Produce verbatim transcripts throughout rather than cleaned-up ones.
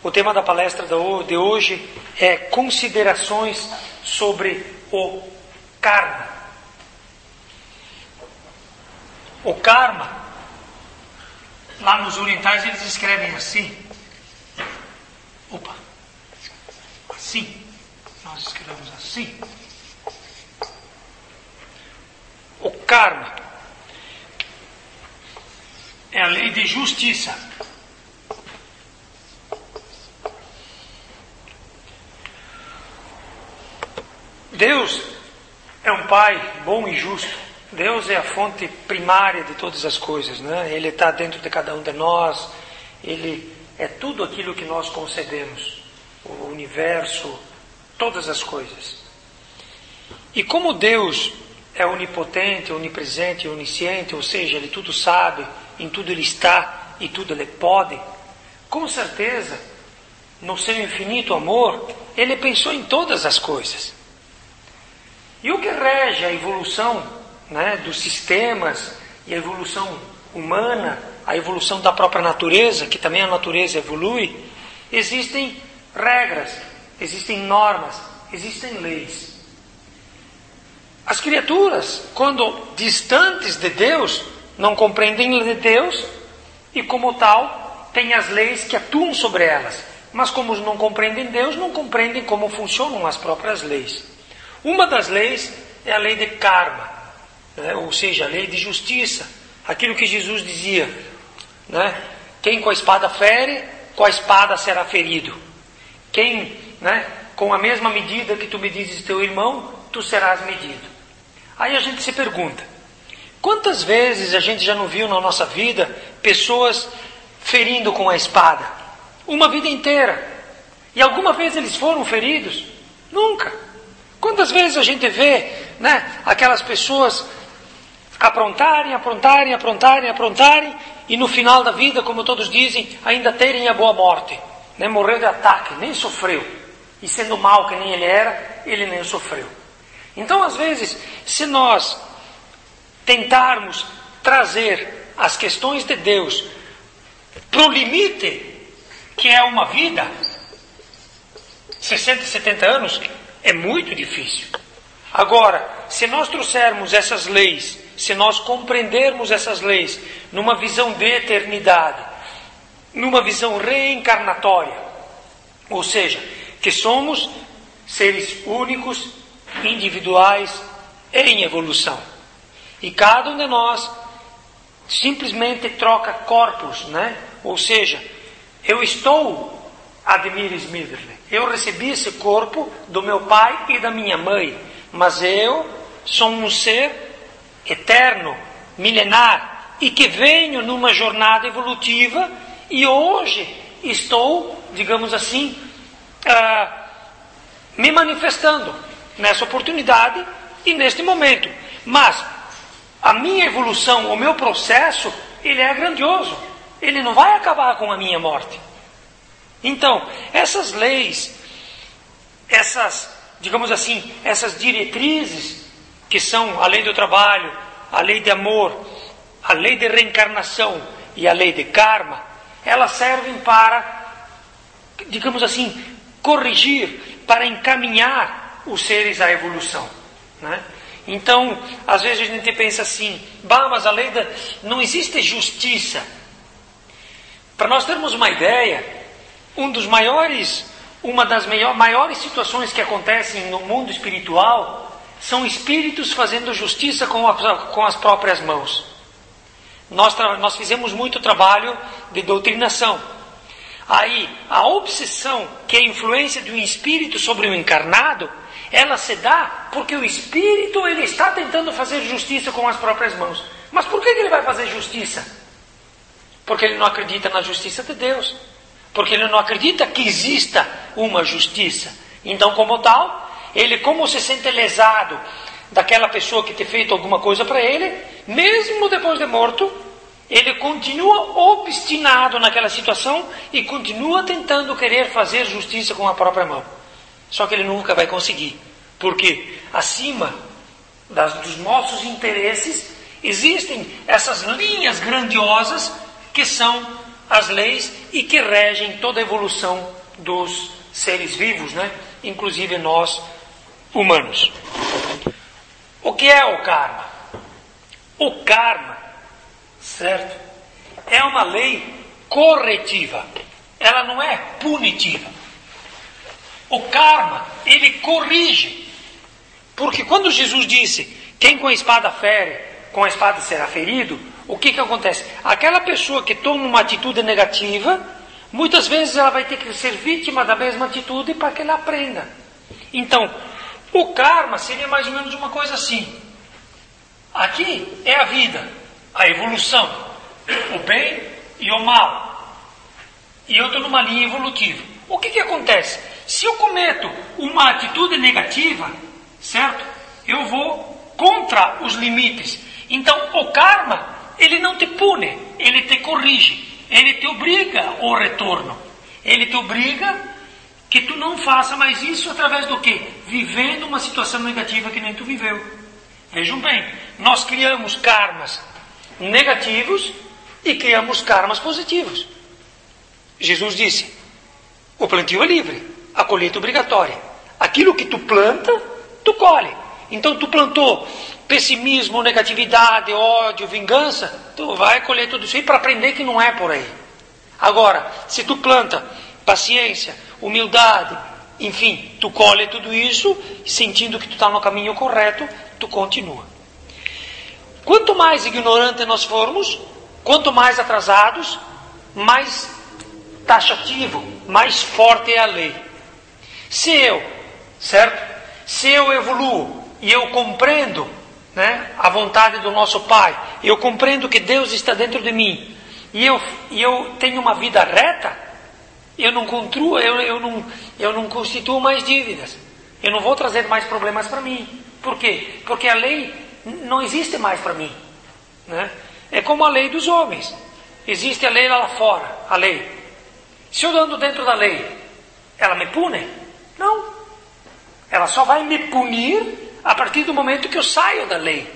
O tema da palestra de hoje é considerações sobre o karma. O karma, lá nos orientais eles escrevem assim. Opa, assim. Nós escrevemos assim. O karma é a lei de justiça. Deus é um Pai bom e justo. Deus é a fonte primária de todas as coisas, né? Ele está dentro de cada um de nós. Ele é tudo aquilo que nós concebemos. O universo, todas as coisas. E como Deus é onipotente, onipresente, onisciente, ou seja, Ele tudo sabe, em tudo Ele está e tudo Ele pode, com certeza, no seu infinito amor, Ele pensou em todas as coisas. E o que rege a evolução, né, dos sistemas e a evolução humana, a evolução da própria natureza, que também a natureza evolui, existem regras, existem normas, existem leis. As criaturas, quando distantes de Deus, não compreendem de Deus e, como tal, têm as leis que atuam sobre elas. Mas como não compreendem Deus, não compreendem como funcionam as próprias leis. Uma das leis é a lei de karma, né? Ou seja, a lei de justiça. Aquilo que Jesus dizia, né? Quem com a espada fere, com a espada será ferido. Quem, né, com a mesma medida que tu medizes teu irmão, tu serás medido. Aí a gente se pergunta, quantas vezes a gente já não viu na nossa vida pessoas ferindo com a espada? Uma vida inteira. E alguma vez eles foram feridos? Nunca. Quantas vezes a gente vê, né, aquelas pessoas aprontarem, aprontarem, aprontarem, aprontarem, e no final da vida, como todos dizem, ainda terem a boa morte. Né? Morreu de ataque, nem sofreu. E sendo mal que nem ele era, ele nem sofreu. Então, às vezes, se nós tentarmos trazer as questões de Deus para o limite, que é uma vida, sessenta, setenta anos, é muito difícil. Agora, se nós trouxermos essas leis, se nós compreendermos essas leis numa visão de eternidade, numa visão reencarnatória, ou seja, que somos seres únicos, individuais, em evolução. E cada um de nós simplesmente troca corpos, né? Ou seja, eu estou Ademir Smithers. Eu recebi esse corpo do meu pai e da minha mãe, mas eu sou um ser eterno, milenar, e que venho numa jornada evolutiva e hoje estou, digamos assim, uh, me manifestando nessa oportunidade e neste momento. Mas a minha evolução, o meu processo, ele é grandioso. Ele não vai acabar com a minha morte. Então, essas leis, essas, digamos assim, essas diretrizes, que são a lei do trabalho, a lei de amor, a lei de reencarnação e a lei de karma, elas servem para, digamos assim, corrigir, para encaminhar os seres à evolução, né? Então, às vezes a gente pensa assim, bah, mas a lei da... não existe justiça. Para nós termos uma ideia, um dos maiores, uma das maiores situações que acontecem no mundo espiritual são espíritos fazendo justiça com, a, com as próprias mãos. Nós, nós fizemos muito trabalho de doutrinação. Aí, a obsessão, que é a influência de um espírito sobre o encarnado, ela se dá porque o espírito ele está tentando fazer justiça com as próprias mãos. Mas por que ele vai fazer justiça? Porque ele não acredita na justiça de Deus. Porque ele não acredita que exista uma justiça. Então, como tal, ele, como se sente lesado daquela pessoa que tem feito alguma coisa para ele, mesmo depois de morto, ele continua obstinado naquela situação e continua tentando querer fazer justiça com a própria mão. Só que ele nunca vai conseguir. Porque acima das, dos nossos interesses existem essas linhas grandiosas que são as leis e que regem toda a evolução dos seres vivos, né? Inclusive nós, humanos. O que é o karma? O karma, certo? É uma lei corretiva. Ela não é punitiva. O karma, ele corrige. Porque quando Jesus disse, quem com a espada fere, com a espada será ferido, o que que acontece? Aquela pessoa que toma uma atitude negativa, muitas vezes ela vai ter que ser vítima da mesma atitude para que ela aprenda. Então, o karma seria mais ou menos uma coisa assim. Aqui é a vida, a evolução, o bem e o mal. E eu estou numa linha evolutiva. O que que acontece? Se eu cometo uma atitude negativa, certo? Eu vou contra os limites. Então, o karma, ele não te pune, ele te corrige. Ele te obriga ao retorno. Ele te obriga que tu não faça mais isso através do quê? Vivendo uma situação negativa que nem tu viveu. Vejam bem, nós criamos karmas negativos e criamos karmas positivos. Jesus disse, o plantio é livre, a colheita é obrigatória. Aquilo que tu planta, tu colhe. Então tu plantou pessimismo, negatividade, ódio, vingança, tu vai colher tudo isso aí para aprender que não é por aí. Agora, se tu planta paciência, humildade, enfim, tu colhe tudo isso, sentindo que tu está no caminho correto, tu continua. Quanto mais ignorante nós formos, quanto mais atrasados, mais taxativo, mais forte é a lei. Se eu, certo? Se eu evoluo e eu compreendo, né, a vontade do nosso Pai, eu compreendo que Deus está dentro de mim, e eu, e eu tenho uma vida reta, eu não construo, eu, eu, não, eu não constituo mais dívidas, eu não vou trazer mais problemas para mim. Por quê? Porque a lei não existe mais para mim, né? É como a lei dos homens. Existe a lei lá fora, a lei. Se eu ando dentro da lei, ela me pune? Não. Ela só vai me punir a partir do momento que eu saio da lei.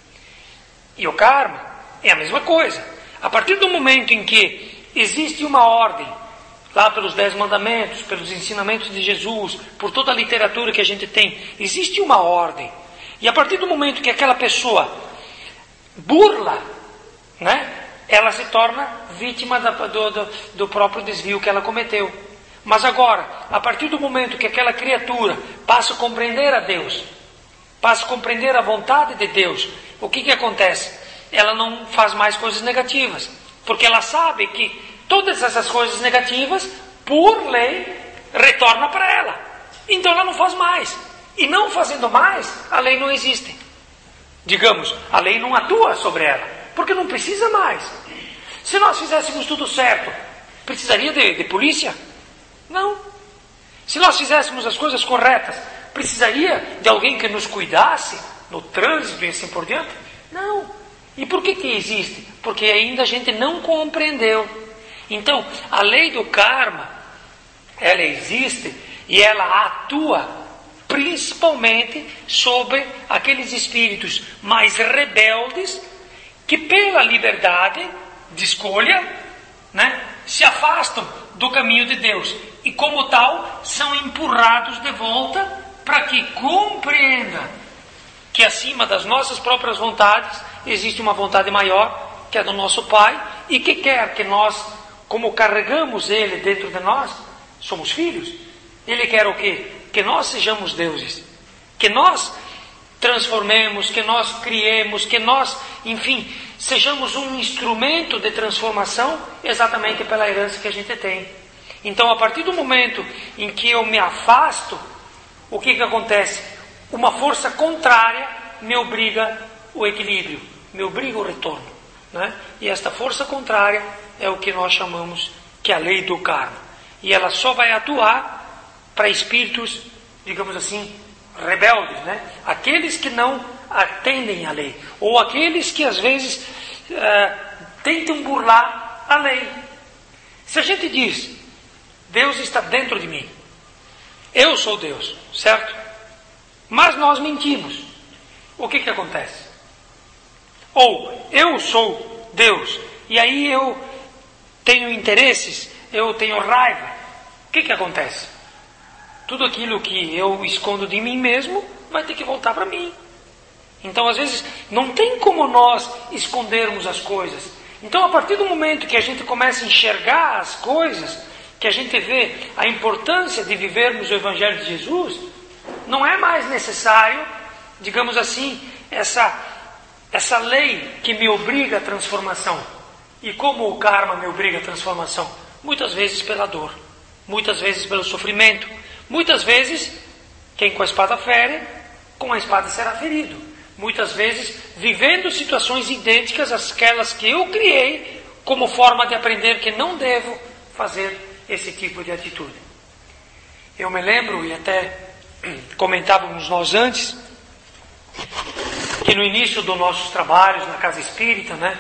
E o karma é a mesma coisa. A partir do momento em que existe uma ordem, lá pelos dez mandamentos, pelos ensinamentos de Jesus, por toda a literatura que a gente tem, existe uma ordem. E a partir do momento que aquela pessoa burla, né, ela se torna vítima da, do, do, do próprio desvio que ela cometeu. Mas agora, a partir do momento que aquela criatura passa a compreender a Deus, passa a compreender a vontade de Deus, o que que acontece? Ela não faz mais coisas negativas, porque ela sabe que todas essas coisas negativas, por lei, retornam para ela. Então ela não faz mais. E não fazendo mais, a lei não existe. Digamos, a lei não atua sobre ela, porque não precisa mais. Se nós fizéssemos tudo certo, precisaria de, de polícia? Não. Se nós fizéssemos as coisas corretas, precisaria de alguém que nos cuidasse no trânsito e assim por diante? Não. E por que que existe? Porque ainda a gente não compreendeu. Então, a lei do karma, ela existe e ela atua principalmente sobre aqueles espíritos mais rebeldes que pela liberdade de escolha, né, se afastam do caminho de Deus e como tal são empurrados de volta para que compreenda que acima das nossas próprias vontades existe uma vontade maior, que é do nosso Pai, e que quer que nós, como carregamos Ele dentro de nós, somos filhos, Ele quer o quê? Que nós sejamos deuses, que nós transformemos, que nós criemos, que nós, enfim, sejamos um instrumento de transformação exatamente pela herança que a gente tem. Então, a partir do momento em que eu me afasto, o que que acontece? Uma força contrária me obriga o equilíbrio, me obriga o retorno, né? E esta força contrária é o que nós chamamos que é a lei do karma. E ela só vai atuar para espíritos, digamos assim, rebeldes, né? Aqueles que não atendem à lei, ou aqueles que às vezes uh, tentam burlar a lei. Se a gente diz, Deus está dentro de mim, eu sou Deus, certo? Mas nós mentimos, o que que acontece? Ou eu sou Deus, e aí eu tenho interesses, eu tenho raiva. O que que acontece? Tudo aquilo que eu escondo de mim mesmo vai ter que voltar para mim. Então, às vezes, não tem como nós escondermos as coisas. Então, a partir do momento que a gente começa a enxergar as coisas, que a gente vê a importância de vivermos o Evangelho de Jesus, não é mais necessário, digamos assim, essa, essa lei que me obriga à transformação. E como o karma me obriga à transformação? Muitas vezes pela dor, muitas vezes pelo sofrimento, muitas vezes, quem com a espada fere, com a espada será ferido. Muitas vezes vivendo situações idênticas àquelas que eu criei como forma de aprender que não devo fazer esse tipo de atitude. Eu me lembro, e até comentávamos nós antes, que no início dos nossos trabalhos na Casa Espírita, né,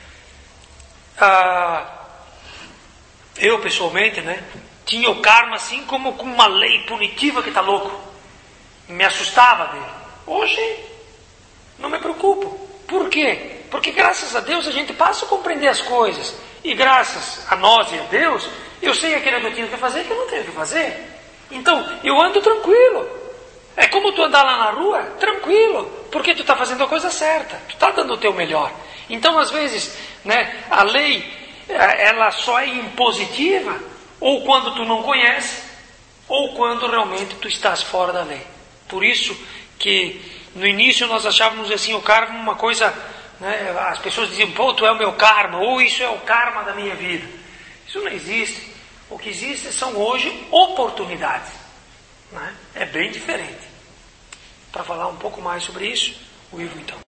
ah, eu pessoalmente, né, tinha o karma assim como com uma lei punitiva que está louco. Me assustava dele. Hoje não me preocupo. Por quê? Porque graças a Deus a gente passa a compreender as coisas. E graças a nós e a Deus, eu sei aquilo que eu tinha que fazer e que eu não tenho que fazer. Então, eu ando tranquilo. É como tu andar lá na rua, tranquilo. Porque tu está fazendo a coisa certa. Tu está dando o teu melhor. Então, às vezes, né, a lei, ela só é impositiva ou quando tu não conhece, ou quando realmente tu estás fora da lei. Por isso que no início nós achávamos assim o karma uma coisa, né, as pessoas diziam, pô, tu é o meu karma, ou isso é o karma da minha vida. Isso não existe. O que existe são hoje oportunidades, né? É bem diferente. Para falar um pouco mais sobre isso, o Ivo então.